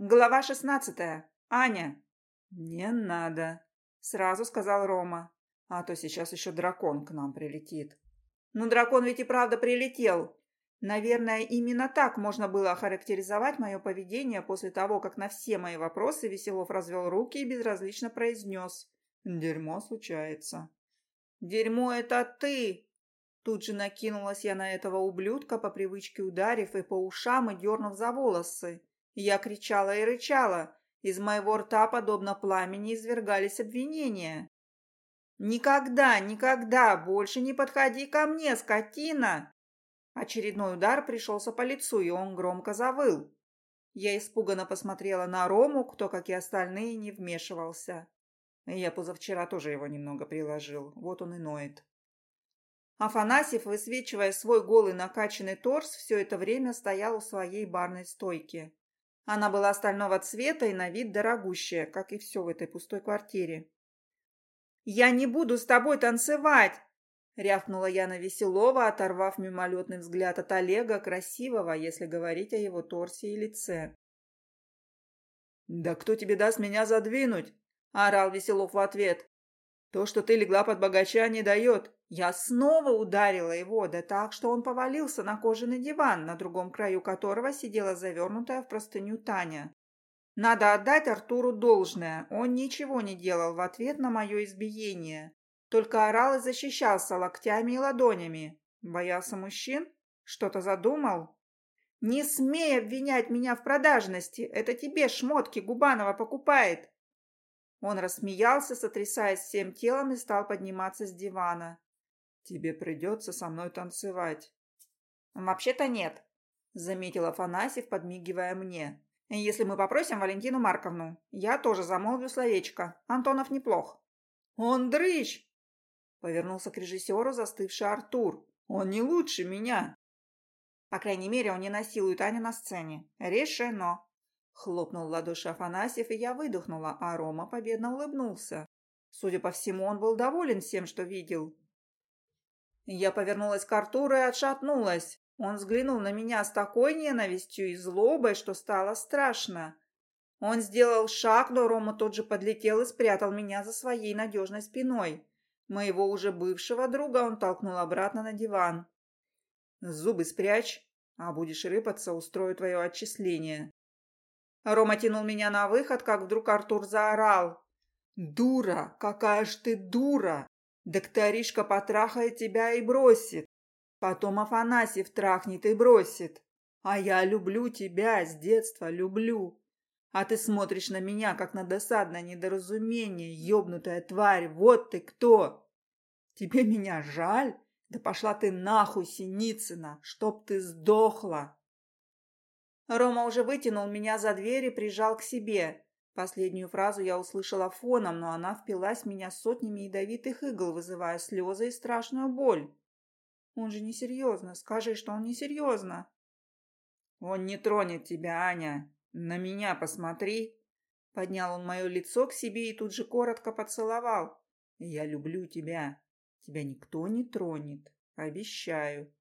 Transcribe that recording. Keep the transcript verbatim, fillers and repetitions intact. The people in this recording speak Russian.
Глава шестнадцатая. Аня. «Не надо», — сразу сказал Рома. «А то сейчас еще дракон к нам прилетит». «Ну, дракон ведь и правда прилетел. Наверное, именно так можно было охарактеризовать мое поведение после того, как на все мои вопросы Веселов развел руки и безразлично произнес. Дерьмо случается». «Дерьмо это ты!» Тут же накинулась я на этого ублюдка, по привычке ударив и по ушам и дернув за волосы. Я кричала и рычала. Из моего рта, подобно пламени, извергались обвинения. «Никогда, никогда больше не подходи ко мне, скотина!» Очередной удар пришелся по лицу, и он громко завыл. Я испуганно посмотрела на Рому, кто, как и остальные, не вмешивался. Я позавчера тоже его немного приложил, вот он и ноет. Афанасьев, высвечивая свой голый накачанный торс, все это время стоял у своей барной стойки. Она была стального цвета и на вид дорогущая, как и все в этой пустой квартире. «Я не буду с тобой танцевать!» — рявкнула я на Веселова, оторвав мимолетный взгляд от Олега, красивого, если говорить о его торсе и лице. «Да кто тебе даст меня задвинуть?» — орал Веселов в ответ. «То, что ты легла под богача, не дает». Я снова ударила его, да так, что он повалился на кожаный диван, на другом краю которого сидела завернутая в простыню Таня. Надо отдать Артуру должное, он ничего не делал в ответ на мое избиение, только орал и защищался локтями и ладонями. Боялся мужчин? Что-то задумал? «Не смей обвинять меня в продажности, это тебе шмотки Губанова покупает!» Он рассмеялся, сотрясаясь всем телом, и стал подниматься с дивана. «Тебе придется со мной танцевать». «Вообще-то нет», — заметил Афанасьев, подмигивая мне. «Если мы попросим Валентину Марковну, я тоже замолвлю словечко. Антонов неплох». «Он дрыщ!» — повернулся к режиссеру застывший Артур. «Он не лучше меня». «По крайней мере, он не насилует Аню на сцене. Решено». Хлопнул в ладоши Афанасьев, и я выдохнула, а Рома победно улыбнулся. Судя по всему, он был доволен всем, что видел. Я повернулась к Артуру и отшатнулась. Он взглянул на меня с такой ненавистью и злобой, что стало страшно. Он сделал шаг, но Рома тут же подлетел и спрятал меня за своей надежной спиной. Моего уже бывшего друга он толкнул обратно на диван. «Зубы спрячь, а будешь рыпаться, устрою твое отчисление». Рома тянул меня на выход, как вдруг Артур заорал. «Дура! Какая ж ты дура! Докторишка потрахает тебя и бросит. Потом Афанасьев трахнет и бросит. А я люблю тебя, с детства люблю. А ты смотришь на меня, как на досадное недоразумение, ёбнутая тварь, вот ты кто! Тебе меня жаль? Да пошла ты нахуй, Синицына, чтоб ты сдохла!» Рома уже вытянул меня за дверь и прижал к себе. Последнюю фразу я услышала фоном, но она впилась в меня сотнями ядовитых игл, вызывая слезы и страшную боль. «Он же несерьезно. Скажи, что он несерьезно». «Он не тронет тебя, Аня. На меня посмотри». Поднял он мое лицо к себе и тут же коротко поцеловал. «Я люблю тебя. Тебя никто не тронет. Обещаю».